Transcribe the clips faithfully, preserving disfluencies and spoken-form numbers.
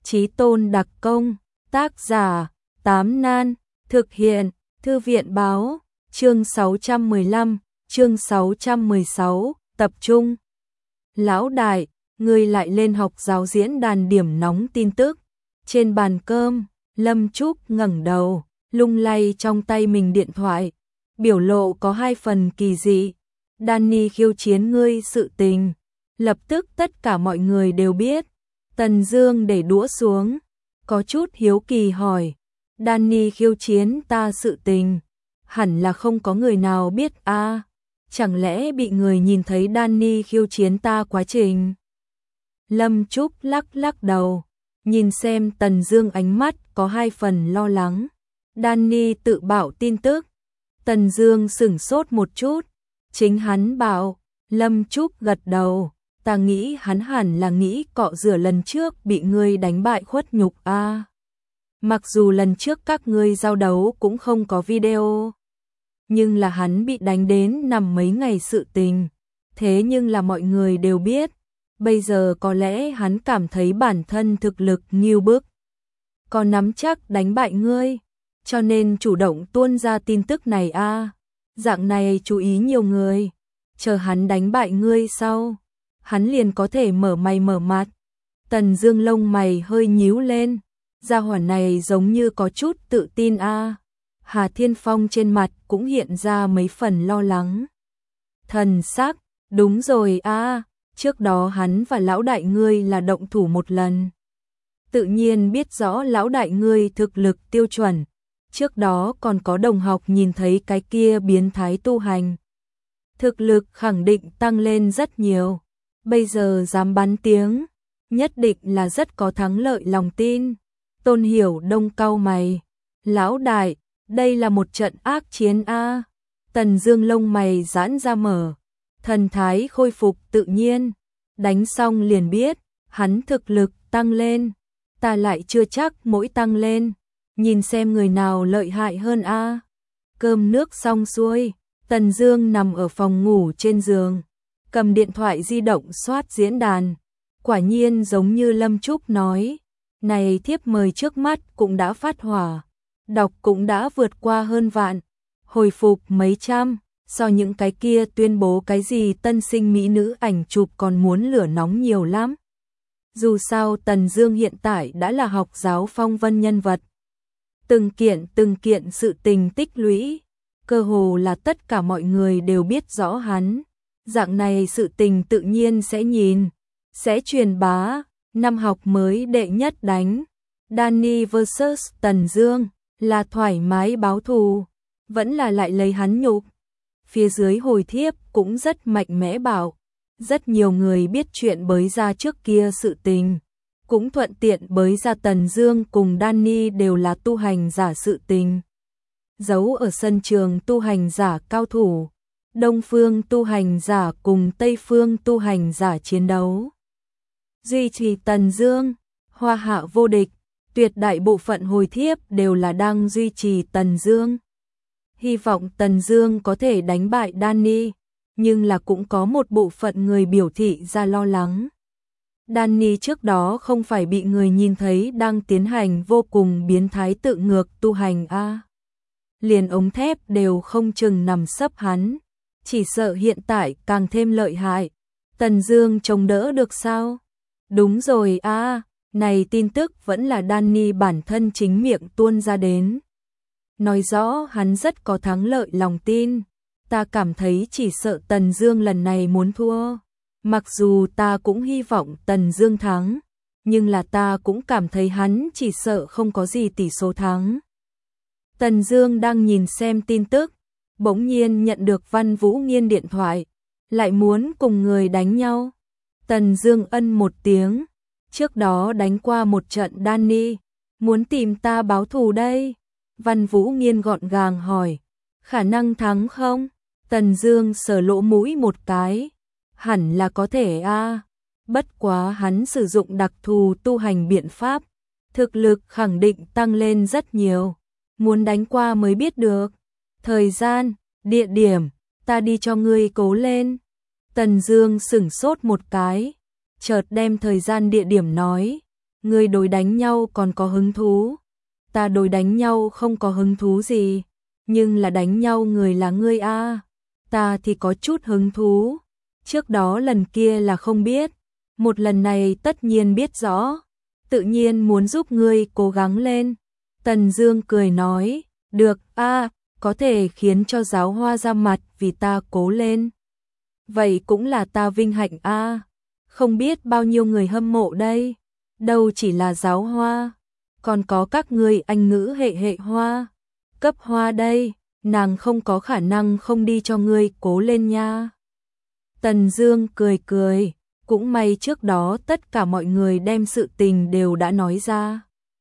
Chí tôn đặc công, tác giả, Tám Nan, thực hiện, Thư viện báo, chương sáu trăm mười lăm, chương sáu trăm mười sáu, tập trung. Lão đại, ngươi lại lên học giáo diễn đàn điểm nóng tin tức. Trên bàn cơm, Lâm Trúc ngẩng đầu, lung lay trong tay mình điện thoại, biểu lộ có hai phần kỳ dị. Danny khiêu chiến ngươi sự tình, lập tức tất cả mọi người đều biết. Tần Dương để đũa xuống, có chút hiếu kỳ hỏi, Danny khiêu chiến ta sự tình, hẳn là không có người nào biết a, à, chẳng lẽ bị người nhìn thấy Danny khiêu chiến ta quá trình? Lâm Trúc lắc lắc đầu, nhìn xem Tần Dương ánh mắt có hai phần lo lắng. Danny tự bảo tin tức. Tần Dương sững sốt một chút, chính hắn bảo. Lâm Trúc gật đầu, ta nghĩ hắn hẳn là nghĩ cọ rửa lần trước bị ngươi đánh bại khuất nhục a. À, mặc dù lần trước các ngươi giao đấu cũng không có video, nhưng là hắn bị đánh đến nằm mấy ngày sự tình, thế nhưng là mọi người đều biết. Bây giờ có lẽ hắn cảm thấy bản thân thực lực nghiêu bức, có nắm chắc đánh bại ngươi, cho nên chủ động tuôn ra tin tức này a. À, dạng này chú ý nhiều người, chờ hắn đánh bại ngươi sau, hắn liền có thể mở mày mở mặt. Tần Dương lông mày hơi nhíu lên, gia hỏa này giống như có chút tự tin a. À, Hà Thiên Phong trên mặt cũng hiện ra mấy phần lo lắng. Thần sắc, đúng rồi a, à, trước đó hắn và lão đại ngươi là động thủ một lần. Tự nhiên biết rõ lão đại ngươi thực lực tiêu chuẩn, trước đó còn có đồng học nhìn thấy cái kia biến thái tu hành, thực lực khẳng định tăng lên rất nhiều, bây giờ dám bắn tiếng, nhất định là rất có thắng lợi lòng tin. Tôn Hiểu Đông cau mày, lão đại, đây là một trận ác chiến a. À. Tần Dương lông mày giãn ra mở, thần thái khôi phục tự nhiên, đánh xong liền biết, hắn thực lực tăng lên, ta lại chưa chắc mỗi tăng lên, nhìn xem người nào lợi hại hơn a. À. Cơm nước xong xuôi, Tần Dương nằm ở phòng ngủ trên giường, cầm điện thoại di động soát diễn đàn, quả nhiên giống như Lâm Trúc nói, này thiếp mời trước mắt cũng đã phát hỏa, đọc cũng đã vượt qua hơn vạn, hồi phục mấy trăm, so những cái kia tuyên bố cái gì tân sinh mỹ nữ ảnh chụp còn muốn lửa nóng nhiều lắm. Dù sao Tần Dương hiện tại đã là học giáo phong vân nhân vật, từng kiện từng kiện sự tình tích lũy, cơ hồ là tất cả mọi người đều biết rõ hắn, dạng này sự tình tự nhiên sẽ nhìn, sẽ truyền bá. Năm học mới đệ nhất đánh, Danny versus Tần Dương, là thoải mái báo thù, vẫn là lại lấy hắn nhục. Phía dưới hồi thiếp cũng rất mạnh mẽ bảo, rất nhiều người biết chuyện bới ra trước kia sự tình, cũng thuận tiện bới ra Tần Dương cùng Danny đều là tu hành giả sự tình. Giấu ở sân trường tu hành giả cao thủ, Đông phương tu hành giả cùng Tây phương tu hành giả chiến đấu. Duy trì Tần Dương, hoa hạ vô địch, tuyệt đại bộ phận hồi thiếp đều là đang duy trì Tần Dương. Hy vọng Tần Dương có thể đánh bại Danny, nhưng là cũng có một bộ phận người biểu thị ra lo lắng. Danny trước đó không phải bị người nhìn thấy đang tiến hành vô cùng biến thái tự ngược tu hành a. À. Liền ống thép đều không chừng nằm sấp hắn, chỉ sợ hiện tại càng thêm lợi hại. Tần Dương chống đỡ được sao? Đúng rồi a, à, này tin tức vẫn là Danny bản thân chính miệng tuôn ra đến. Nói rõ hắn rất có thắng lợi lòng tin, ta cảm thấy chỉ sợ Tần Dương lần này muốn thua. Mặc dù ta cũng hy vọng Tần Dương thắng, nhưng là ta cũng cảm thấy hắn chỉ sợ không có gì tỷ số thắng. Tần Dương đang nhìn xem tin tức, bỗng nhiên nhận được Văn Vũ Nghiên điện thoại, lại muốn cùng người đánh nhau. Tần Dương ân một tiếng, trước đó đánh qua một trận Danny, muốn tìm ta báo thù đây. Văn Vũ Nghiên gọn gàng hỏi, khả năng thắng không? Tần Dương sờ lỗ mũi một cái, hẳn là có thể a, à. Bất quá hắn sử dụng đặc thù tu hành biện pháp, thực lực khẳng định tăng lên rất nhiều, muốn đánh qua mới biết được. Thời gian, địa điểm, ta đi cho ngươi cố lên. Tần Dương sững sốt một cái, chợt đem thời gian địa điểm nói, Ngươi đối đánh nhau còn có hứng thú. Ta đối đánh nhau không có hứng thú gì, nhưng là đánh nhau người là ngươi a, ta thì có chút hứng thú. Trước đó lần kia là không biết, một lần này tất nhiên biết rõ, tự nhiên muốn giúp ngươi cố gắng lên. Tần Dương cười nói, được a, có thể khiến cho Giáo Hoa ra mặt vì ta cố lên. Vậy cũng là ta vinh hạnh a, không biết bao nhiêu người hâm mộ đây, đâu chỉ là Giáo Hoa, còn có các ngươi anh ngữ hệ hệ Hoa, cấp Hoa đây, nàng không có khả năng không đi cho ngươi cố lên nha. Tần Dương cười cười, cũng may trước đó tất cả mọi người đem sự tình đều đã nói ra.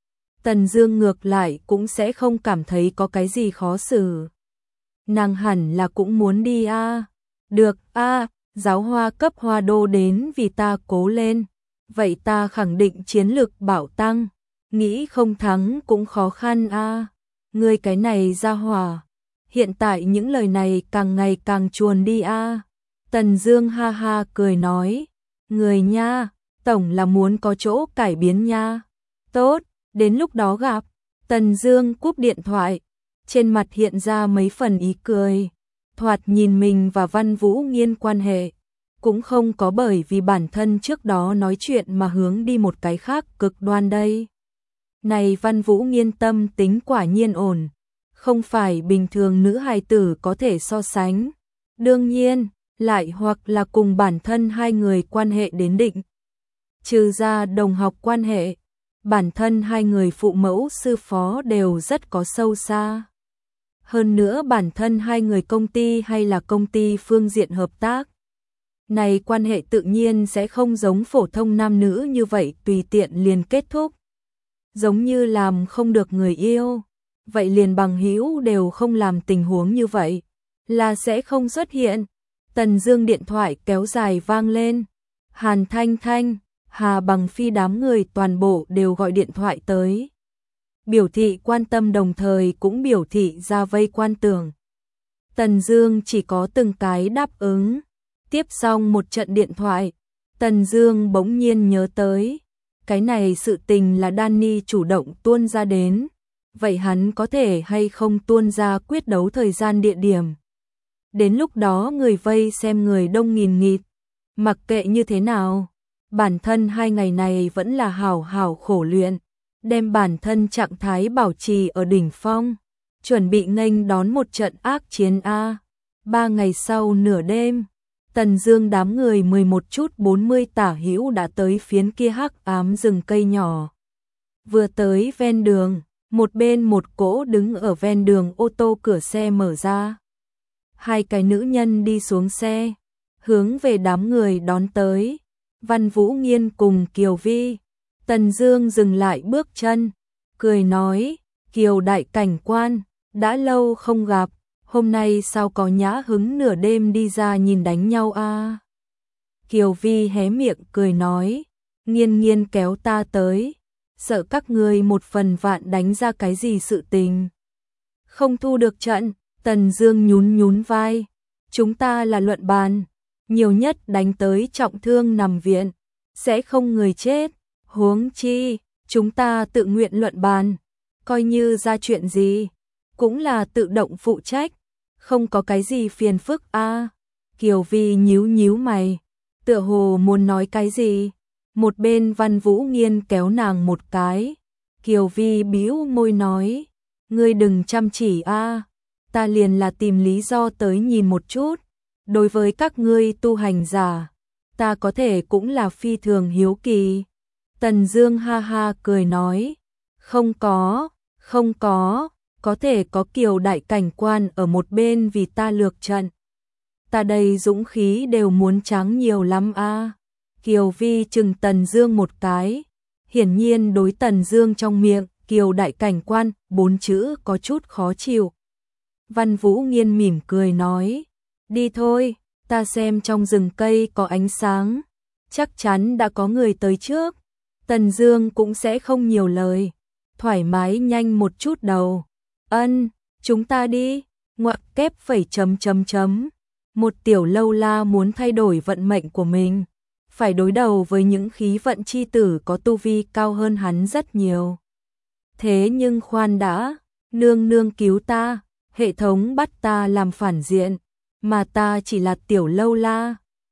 Tần Dương ngược lại cũng sẽ không cảm thấy có cái gì khó xử. Nàng hẳn là cũng muốn đi a. Được a, Giáo Hoa cấp Hoa đô đến vì ta cố lên, vậy ta khẳng định chiến lực bảo tăng, nghĩ không thắng cũng khó khăn a. Ngươi cái này ra hỏa, hiện tại những lời này càng ngày càng chuồn đi a. Tần Dương ha ha cười nói, người nha, tổng là muốn có chỗ cải biến nha. Tốt, đến lúc đó gặp. Tần Dương cúp điện thoại, trên mặt hiện ra mấy phần ý cười, thoạt nhìn mình và Văn Vũ Nghiên quan hệ cũng không có bởi vì bản thân trước đó nói chuyện mà hướng đi một cái khác cực đoan đây. Này Văn Vũ Nghiên tâm tính quả nhiên ổn, không phải bình thường nữ hài tử có thể so sánh. Đương nhiên, lại hoặc là cùng bản thân hai người quan hệ đến định. Trừ ra đồng học quan hệ, bản thân hai người phụ mẫu sư phó đều rất có sâu xa. Hơn nữa bản thân hai người công ty hay là công ty phương diện hợp tác. Này quan hệ tự nhiên sẽ không giống phổ thông nam nữ như vậy tùy tiện liền kết thúc. Giống như làm không được người yêu, vậy liền bằng hữu đều không làm tình huống như vậy, là sẽ không xuất hiện. Tần Dương điện thoại kéo dài vang lên. Hàn Thanh Thanh, Hà Bằng Phi đám người toàn bộ đều gọi điện thoại tới. Biểu thị quan tâm đồng thời cũng biểu thị ra vây quan tưởng. Tần Dương chỉ có từng cái đáp ứng. Tiếp xong một trận điện thoại, Tần Dương bỗng nhiên nhớ tới, cái này sự tình là Danny chủ động tuôn ra đến, vậy hắn có thể hay không tuôn ra quyết đấu thời gian địa điểm. Đến lúc đó người vây xem người đông nghìn nghịt, mặc kệ như thế nào, bản thân hai ngày này vẫn là hảo hảo khổ luyện, đem bản thân trạng thái bảo trì ở đỉnh phong, chuẩn bị nghênh đón một trận ác chiến a. Ba ngày sau nửa đêm, Tần Dương đám người mười một chút bốn mươi tả hữu đã tới phiến kia hắc ám rừng cây nhỏ. Vừa tới ven đường, một bên một cỗ đứng ở ven đường ô tô cửa xe mở ra. Hai cái nữ nhân đi xuống xe, hướng về đám người đón tới. Văn Vũ Nghiên cùng Kiều Vi. Tần Dương dừng lại bước chân, cười nói, Kiều đại cảnh quan, đã lâu không gặp, hôm nay sao có nhã hứng nửa đêm đi ra nhìn đánh nhau a? À? Kiều Vi hé miệng cười nói, Nghiên Nghiên kéo ta tới, sợ các ngươi một phần vạn đánh ra cái gì sự tình. Không thu được trận. Tần Dương nhún nhún vai, chúng ta là luận bàn, nhiều nhất đánh tới trọng thương nằm viện, sẽ không người chết, huống chi, chúng ta tự nguyện luận bàn, coi như ra chuyện gì, cũng là tự động phụ trách, không có cái gì phiền phức a. À. Kiều Vi nhíu nhíu mày, tựa hồ muốn nói cái gì, một bên Văn Vũ Nghiên kéo nàng một cái, Kiều Vi bĩu môi nói, ngươi đừng chăm chỉ a. À. Ta liền là tìm lý do tới nhìn một chút, đối với các ngươi tu hành giả, ta có thể cũng là phi thường hiếu kỳ. Tần Dương ha ha cười nói, không có, không có, có thể có Kiều đại cảnh quan ở một bên vì ta lược trận. Ta đây dũng khí đều muốn tráng nhiều lắm a. À. Kiều Vi chừng Tần Dương một cái, hiển nhiên đối Tần Dương trong miệng Kiều đại cảnh quan bốn chữ có chút khó chịu. Văn Vũ Nghiên mỉm cười nói, đi thôi, ta xem trong rừng cây có ánh sáng, chắc chắn đã có người tới trước. Tần Dương cũng sẽ không nhiều lời, thoải mái nhanh một chút đầu. Ân, chúng ta đi, ngoặc kép phẩy chấm chấm chấm. Một tiểu lâu la muốn thay đổi vận mệnh của mình, phải đối đầu với những khí vận chi tử có tu vi cao hơn hắn rất nhiều. Thế nhưng khoan đã, nương nương cứu ta, hệ thống bắt ta làm phản diện, mà ta chỉ là tiểu lâu la,